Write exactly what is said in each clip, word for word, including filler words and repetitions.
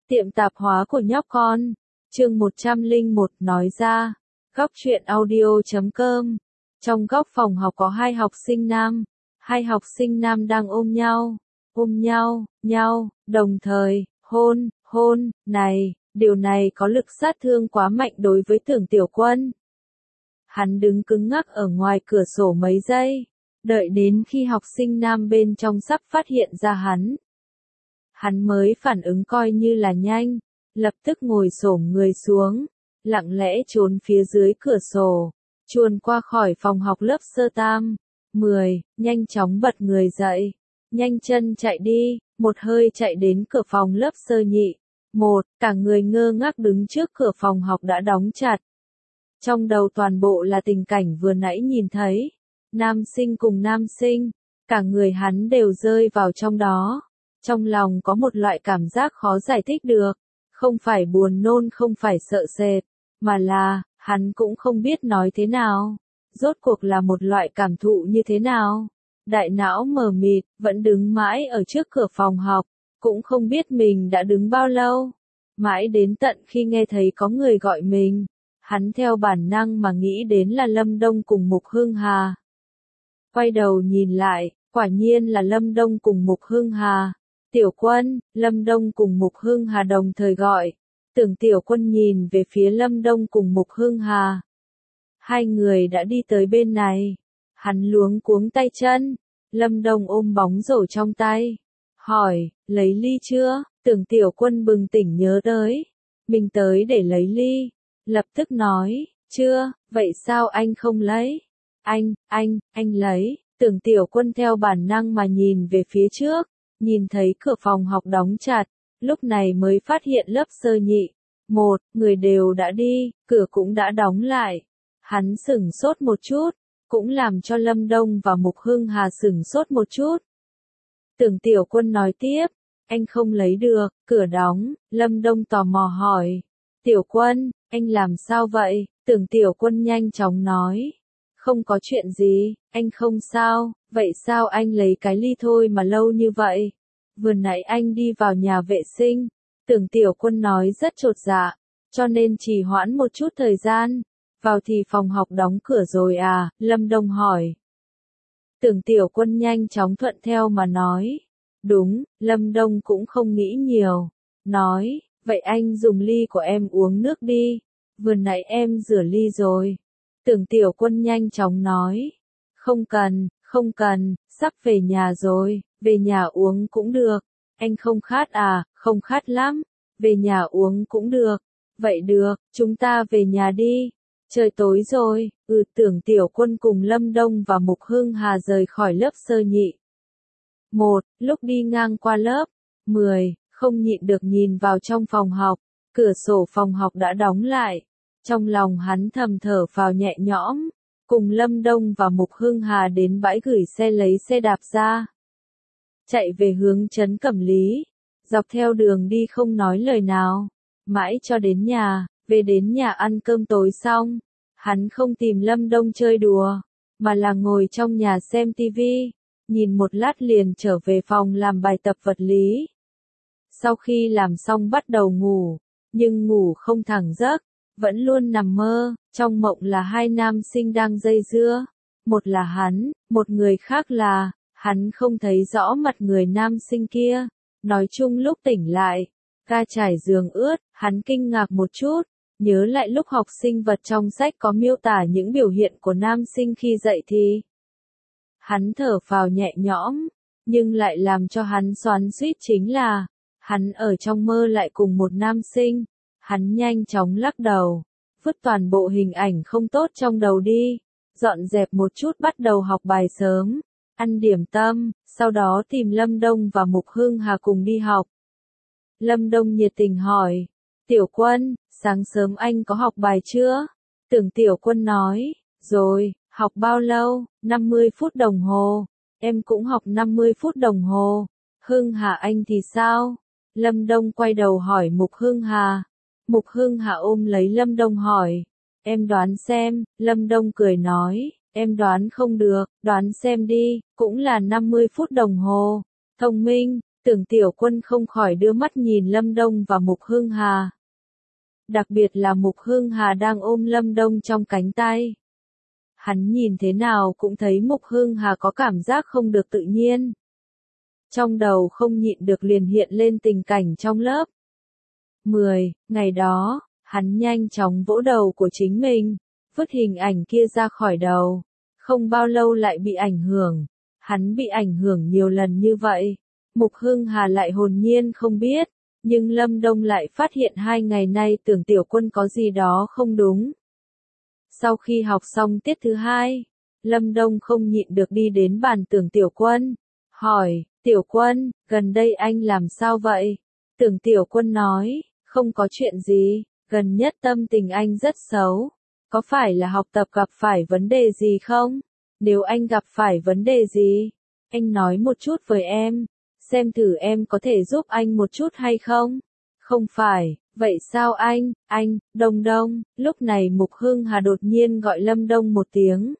Tiệm tạp hóa của nhóc con. Chương một trăm lẻ một nói ra. Góc truyện audio chấm com. Trong góc phòng học có hai học sinh nam. Hai học sinh nam đang ôm nhau. Ôm nhau, nhau, đồng thời, hôn, hôn, này, điều này có lực sát thương quá mạnh đối với Tưởng Tiểu Quân. Hắn đứng cứng ngắc ở ngoài cửa sổ mấy giây, đợi đến khi học sinh nam bên trong sắp phát hiện ra hắn. Hắn mới phản ứng coi như là nhanh, lập tức ngồi xổm người xuống, lặng lẽ trốn phía dưới cửa sổ, chuồn qua khỏi phòng học lớp sơ tam. mười, nhanh chóng bật người dậy, nhanh chân chạy đi, một hơi chạy đến cửa phòng lớp sơ nhị. Một, cả người ngơ ngác đứng trước cửa phòng học đã đóng chặt. Trong đầu toàn bộ là tình cảnh vừa nãy nhìn thấy, nam sinh cùng nam sinh, cả người hắn đều rơi vào trong đó. Trong lòng có một loại cảm giác khó giải thích được, không phải buồn nôn không phải sợ sệt, mà là, hắn cũng không biết nói thế nào, rốt cuộc là một loại cảm thụ như thế nào. Đại não mờ mịt, vẫn đứng mãi ở trước cửa phòng học, cũng không biết mình đã đứng bao lâu. Mãi đến tận khi nghe thấy có người gọi mình, hắn theo bản năng mà nghĩ đến là Lâm Đông cùng Mục Hưng Hà. Quay đầu nhìn lại, quả nhiên là Lâm Đông cùng Mục Hưng Hà. Tiểu Quân, Lâm Đông cùng Mục Hưng Hà đồng thời gọi. Tưởng Tiểu Quân nhìn về phía Lâm Đông cùng Mục Hưng Hà. Hai người đã đi tới bên này. Hắn luống cuống tay chân. Lâm Đông ôm bóng rổ trong tay. Hỏi, lấy ly chưa? Tưởng Tiểu Quân bừng tỉnh nhớ tới. Mình tới để lấy ly. Lập tức nói, chưa, vậy sao anh không lấy? Anh, anh, anh lấy. Tưởng Tiểu Quân theo bản năng mà nhìn về phía trước. Nhìn thấy cửa phòng học đóng chặt, lúc này mới phát hiện lớp sơ nhị. Một, người đều đã đi, cửa cũng đã đóng lại. Hắn sửng sốt một chút, cũng làm cho Lâm Đông và Mục Hưng Hà sửng sốt một chút. Tưởng Tiểu Quân nói tiếp, anh không lấy được, cửa đóng. Lâm Đông tò mò hỏi, Tiểu Quân, anh làm sao vậy? Tưởng Tiểu Quân nhanh chóng nói, không có chuyện gì, anh không sao. Vậy sao anh lấy cái ly thôi mà lâu như vậy? Vừa nãy anh đi vào nhà vệ sinh. Tưởng Tiểu Quân nói rất chột dạ, cho nên trì hoãn một chút thời gian. Vào thì phòng học đóng cửa rồi à? Lâm Đông hỏi. Tưởng Tiểu Quân nhanh chóng thuận theo mà nói. Đúng, Lâm Đông cũng không nghĩ nhiều. Nói, vậy anh dùng ly của em uống nước đi. Vừa nãy em rửa ly rồi. Tưởng Tiểu Quân nhanh chóng nói. Không cần, không cần, sắp về nhà rồi, về nhà uống cũng được. Anh không khát à? Không khát lắm, về nhà uống cũng được. Vậy được, chúng ta về nhà đi. Trời tối rồi. Ừ. Tưởng Tiểu Quân cùng Lâm Đông và Mục Hưng Hà rời khỏi lớp sơ nhị. Một, lúc đi ngang qua lớp. Mười, không nhịn được nhìn vào trong phòng học. Cửa sổ phòng học đã đóng lại. Trong lòng hắn thầm thở phào nhẹ nhõm. Cùng Lâm Đông và Mục Hưng Hà đến bãi gửi xe lấy xe đạp ra. Chạy về hướng trấn Cẩm Lý. Dọc theo đường đi không nói lời nào. Mãi cho đến nhà, về đến nhà ăn cơm tối xong. Hắn không tìm Lâm Đông chơi đùa, mà là ngồi trong nhà xem tivi. Nhìn một lát liền trở về phòng làm bài tập vật lý. Sau khi làm xong bắt đầu ngủ, nhưng ngủ không thẳng giấc. Vẫn luôn nằm mơ, trong mộng là hai nam sinh đang dây dưa. Một là hắn, một người khác là, hắn không thấy rõ mặt người nam sinh kia. Nói chung lúc tỉnh lại, ga trải giường ướt, hắn kinh ngạc một chút, nhớ lại lúc học sinh vật trong sách có miêu tả những biểu hiện của nam sinh khi dậy thì. Hắn thở phào nhẹ nhõm, nhưng lại làm cho hắn xoắn xuýt chính là, hắn ở trong mơ lại cùng một nam sinh. Hắn nhanh chóng lắc đầu, vứt toàn bộ hình ảnh không tốt trong đầu đi, dọn dẹp một chút bắt đầu học bài sớm, ăn điểm tâm, sau đó tìm Lâm Đông và Mục Hưng Hà cùng đi học. Lâm Đông nhiệt tình hỏi, Tiểu Quân, sáng sớm anh có học bài chưa? Tưởng Tiểu Quân nói, rồi, học bao lâu? năm mươi phút đồng hồ, em cũng học năm mươi phút đồng hồ. Hưng Hà anh thì sao? Lâm Đông quay đầu hỏi Mục Hưng Hà. Mục Hưng Hà ôm lấy Lâm Đông hỏi, em đoán xem. Lâm Đông cười nói, em đoán không được, đoán xem đi, cũng là năm mươi phút đồng hồ. Thông minh. Tưởng Tiểu Quân không khỏi đưa mắt nhìn Lâm Đông và Mục Hương Hà. Đặc biệt là Mục Hương Hà đang ôm Lâm Đông trong cánh tay. Hắn nhìn thế nào cũng thấy Mục Hương Hà có cảm giác không được tự nhiên. Trong đầu không nhịn được liền hiện lên tình cảnh trong lớp mười, ngày đó, hắn nhanh chóng vỗ đầu của chính mình, vứt hình ảnh kia ra khỏi đầu. Không bao lâu lại bị ảnh hưởng. Hắn bị ảnh hưởng nhiều lần như vậy. Mục Hương Hà lại hồn nhiên không biết. Nhưng Lâm Đông lại phát hiện hai ngày nay Tưởng Tiểu Quân có gì đó không đúng. Sau khi học xong tiết thứ hai, Lâm Đông không nhịn được đi đến bàn Tưởng Tiểu Quân. Hỏi, Tiểu Quân, gần đây anh làm sao vậy? Tưởng Tiểu Quân nói, không có chuyện gì, gần nhất tâm tình anh rất xấu. Có phải là học tập gặp phải vấn đề gì không? Nếu anh gặp phải vấn đề gì, anh nói một chút với em, xem thử em có thể giúp anh một chút hay không? Không phải, vậy sao anh, anh, Đông Đông, lúc này Mục Hương Hà đột nhiên gọi Lâm Đông một tiếng.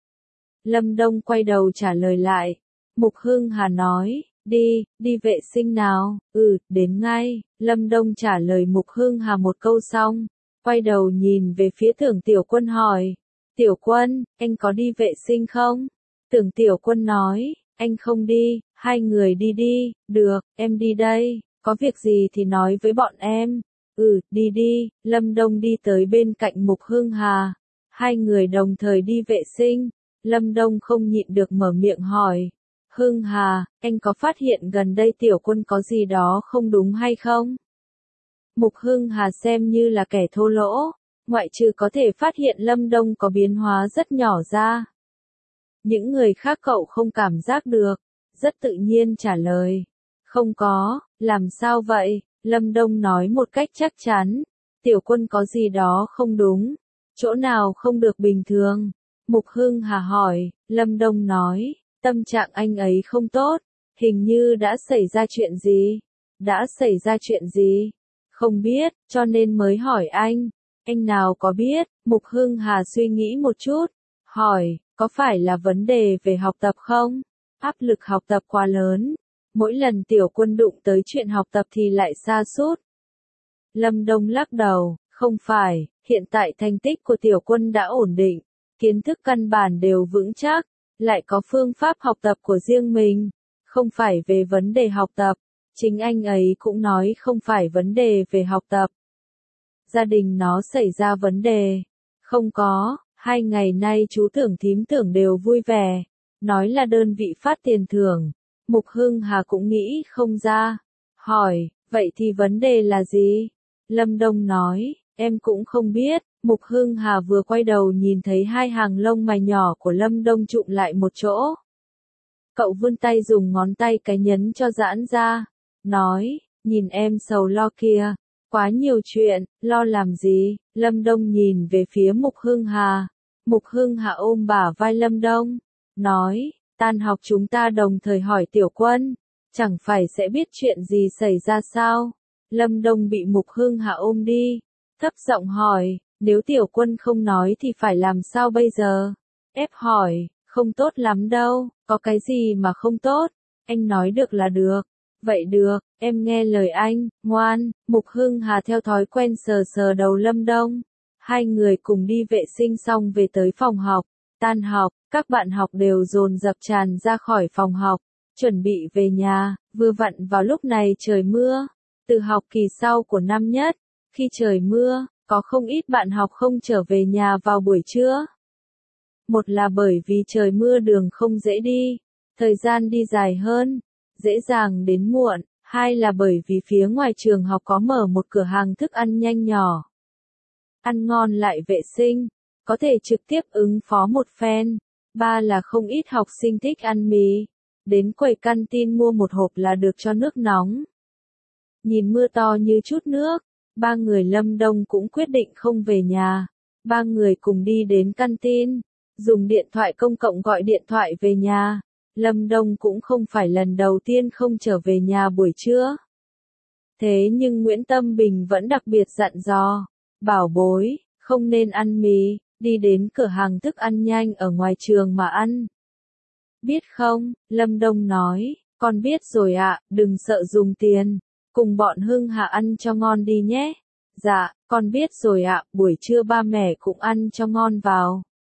Lâm Đông quay đầu trả lời lại. Mục Hương Hà nói, đi, đi vệ sinh nào, ừ, đến ngay. Lâm Đông trả lời Mục Hương Hà một câu xong, quay đầu nhìn về phía Tưởng Tiểu Quân hỏi, Tiểu Quân, anh có đi vệ sinh không? Tưởng Tiểu Quân nói, anh không đi, hai người đi đi, được, em đi đây, có việc gì thì nói với bọn em. Ừ, đi đi. Lâm Đông đi tới bên cạnh Mục Hương Hà, hai người đồng thời đi vệ sinh. Lâm Đông không nhịn được mở miệng hỏi, Hương Hà, anh có phát hiện gần đây Tiểu Quân có gì đó không đúng hay không? Mục Hương Hà xem như là kẻ thô lỗ, ngoại trừ có thể phát hiện Lâm Đông có biến hóa rất nhỏ ra. Những người khác cậu không cảm giác được, rất tự nhiên trả lời. Không có, làm sao vậy? Lâm Đông nói một cách chắc chắn. Tiểu Quân có gì đó không đúng, chỗ nào không được bình thường? Mục Hương Hà hỏi. Lâm Đông nói, tâm trạng anh ấy không tốt, hình như đã xảy ra chuyện gì? Đã xảy ra chuyện gì? Không biết, cho nên mới hỏi anh. Anh nào có biết? Mục Hương Hà suy nghĩ một chút, hỏi, có phải là vấn đề về học tập không? Áp lực học tập quá lớn, mỗi lần Tiểu Quân đụng tới chuyện học tập thì lại sa sút. Lâm Đông lắc đầu, không phải, hiện tại thành tích của Tiểu Quân đã ổn định, kiến thức căn bản đều vững chắc, lại có phương pháp học tập của riêng mình, không phải về vấn đề học tập, chính anh ấy cũng nói không phải vấn đề về học tập. Gia đình nó xảy ra vấn đề, không có, hai ngày nay chú Tưởng thím Tưởng đều vui vẻ, nói là đơn vị phát tiền thưởng. Mục Hương Hà cũng nghĩ không ra, hỏi, vậy thì vấn đề là gì? Lâm Đông nói, em cũng không biết. Mục Hương Hà vừa quay đầu nhìn thấy hai hàng lông mày nhỏ của Lâm Đông trụm lại một chỗ. Cậu vươn tay dùng ngón tay cái nhấn cho giãn ra, nói, nhìn em sầu lo kìa, quá nhiều chuyện, lo làm gì? Lâm Đông nhìn về phía Mục Hương Hà. Mục Hương Hà ôm bả vai Lâm Đông, nói, tan học chúng ta đồng thời hỏi Tiểu Quân, chẳng phải sẽ biết chuyện gì xảy ra sao? Lâm Đông bị Mục Hương Hà ôm đi, thấp giọng hỏi, nếu Tiểu Quân không nói thì phải làm sao bây giờ? Ép hỏi, không tốt lắm đâu, có cái gì mà không tốt, anh nói được là được. Vậy được, em nghe lời anh, ngoan. Mục Hương Hà theo thói quen sờ sờ đầu Lâm Đông. Hai người cùng đi vệ sinh xong về tới phòng học. Tan học, các bạn học đều dồn dập tràn ra khỏi phòng học, chuẩn bị về nhà. Vừa vặn vào lúc này trời mưa. Từ học kỳ sau của năm nhất, khi trời mưa, có không ít bạn học không trở về nhà vào buổi trưa. Một là bởi vì trời mưa đường không dễ đi, thời gian đi dài hơn, dễ dàng đến muộn. Hai là bởi vì phía ngoài trường học có mở một cửa hàng thức ăn nhanh nhỏ. Ăn ngon lại vệ sinh, có thể trực tiếp ứng phó một phen. Ba là không ít học sinh thích ăn mì, đến quầy canteen mua một hộp là được cho nước nóng. Nhìn mưa to như chút nước, ba người Lâm Đông cũng quyết định không về nhà. Ba người cùng đi đến canteen, dùng điện thoại công cộng gọi điện thoại về nhà. Lâm Đông cũng không phải lần đầu tiên không trở về nhà buổi trưa. Thế nhưng Nguyễn Tâm Bình vẫn đặc biệt dặn dò, bảo bối, không nên ăn mì, đi đến cửa hàng thức ăn nhanh ở ngoài trường mà ăn. Biết không, Lâm Đông nói, Con biết rồi ạ, đừng sợ dùng tiền. Cùng bọn Hưng Hà ăn cho ngon đi nhé. Dạ, con biết rồi ạ, buổi trưa ba mẹ cũng ăn cho ngon vào.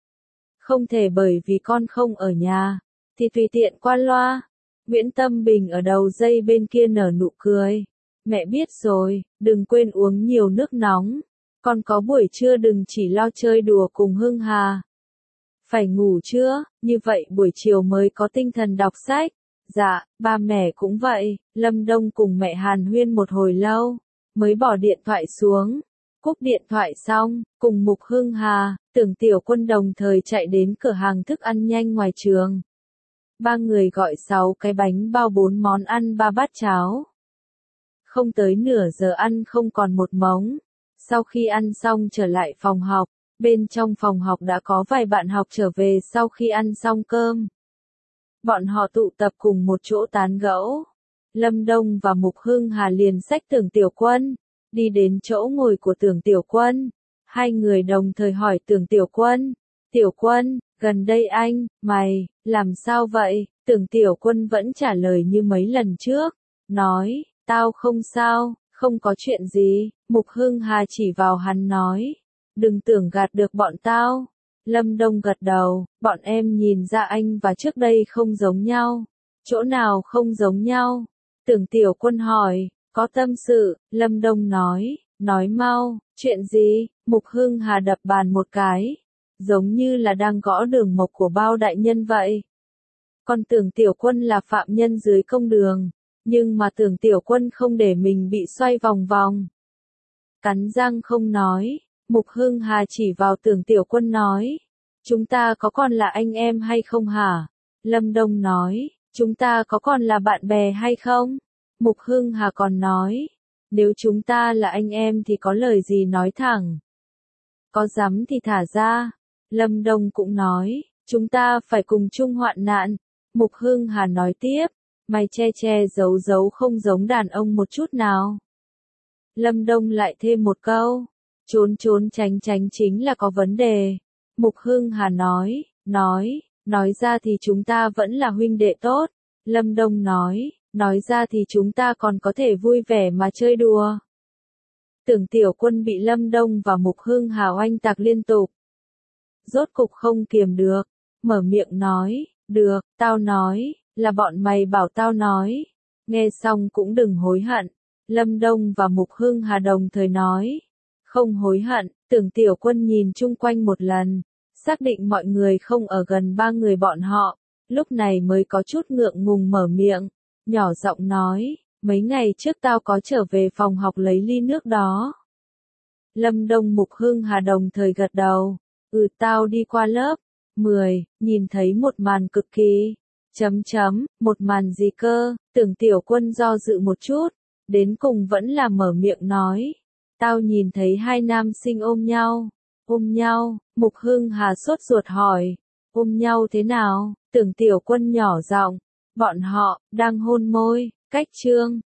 Không thể bởi vì con không ở nhà, thì tùy tiện qua loa. Nguyễn Tâm Bình ở đầu dây bên kia nở nụ cười. Mẹ biết rồi, đừng quên uống nhiều nước nóng. Con có buổi trưa đừng chỉ lo chơi đùa cùng Hưng Hà. Phải ngủ chưa, như vậy buổi chiều mới có tinh thần đọc sách. Dạ, ba mẹ cũng vậy. Lâm Đông cùng mẹ hàn huyên một hồi lâu, mới bỏ điện thoại xuống. Cúp điện thoại xong, cùng Mục Hưng Hà, Tưởng Tiểu Quân đồng thời chạy đến cửa hàng thức ăn nhanh ngoài trường. Ba người gọi sáu cái bánh bao bốn món ăn ba bát cháo. Không tới nửa giờ ăn không còn một mống. Sau khi ăn xong trở lại phòng học, bên trong phòng học đã có vài bạn học trở về sau khi ăn xong cơm. Bọn họ tụ tập cùng một chỗ tán gẫu. Lâm Đông và Mục Hưng Hà liền xách Tưởng Tiểu Quân, đi đến chỗ ngồi của Tưởng Tiểu Quân. Hai người đồng thời hỏi Tưởng Tiểu Quân, Tiểu Quân, gần đây anh, mày, làm sao vậy? Tưởng Tiểu Quân vẫn trả lời như mấy lần trước, nói, tao không sao, không có chuyện gì. Mục Hưng Hà chỉ vào hắn nói, đừng tưởng gạt được bọn tao. Lâm Đông gật đầu, bọn em nhìn ra anh và trước đây không giống nhau. Chỗ nào không giống nhau? Tưởng Tiểu Quân hỏi, có tâm sự. Lâm Đông nói, nói mau, chuyện gì? Mục Hưng Hà đập bàn một cái, giống như là đang gõ đường mộc của bao đại nhân vậy. Còn Tưởng Tiểu Quân là phạm nhân dưới công đường, nhưng mà Tưởng Tiểu Quân không để mình bị xoay vòng vòng. Cắn răng không nói, Mục Hưng Hà chỉ vào Tưởng Tiểu Quân nói, chúng ta có còn là anh em hay không hả? Lâm Đông nói, chúng ta có còn là bạn bè hay không? Mục Hưng Hà còn nói, nếu chúng ta là anh em thì có lời gì nói thẳng. Có dám thì thả ra. Lâm Đông cũng nói, chúng ta phải cùng chung hoạn nạn. Mục Hưng Hà nói tiếp, mày che che giấu giấu không giống đàn ông một chút nào. Lâm Đông lại thêm một câu, trốn trốn tránh tránh chính là có vấn đề. Mục Hưng Hà nói, nói, nói ra thì chúng ta vẫn là huynh đệ tốt. Lâm Đông nói, nói ra thì chúng ta còn có thể vui vẻ mà chơi đùa. Tưởng Tiểu Quân bị Lâm Đông và Mục Hưng Hà oanh tạc liên tục. Rốt cục không kiềm được, mở miệng nói, được, tao nói, là bọn mày bảo tao nói. Nghe xong cũng đừng hối hận. Lâm Đông và Mục Hưng Hà đồng thời nói, không hối hận. Tưởng Tiểu Quân nhìn chung quanh một lần, xác định mọi người không ở gần ba người bọn họ, lúc này mới có chút ngượng ngùng mở miệng, nhỏ giọng nói, mấy ngày trước tao có trở về phòng học lấy ly nước đó. Lâm Đông Mục Hưng Hà đồng thời gật đầu, ừ tao đi qua lớp mười, nhìn thấy một màn cực kỳ, chấm chấm, một màn gì cơ? Tưởng Tiểu Quân do dự một chút, đến cùng vẫn là mở miệng nói, tao nhìn thấy hai nam sinh ôm nhau. Ôm nhau? Mục Hưng Hà sốt ruột hỏi, ôm nhau thế nào? Tưởng Tiểu Quân nhỏ giọng, bọn họ đang hôn môi. Cách chương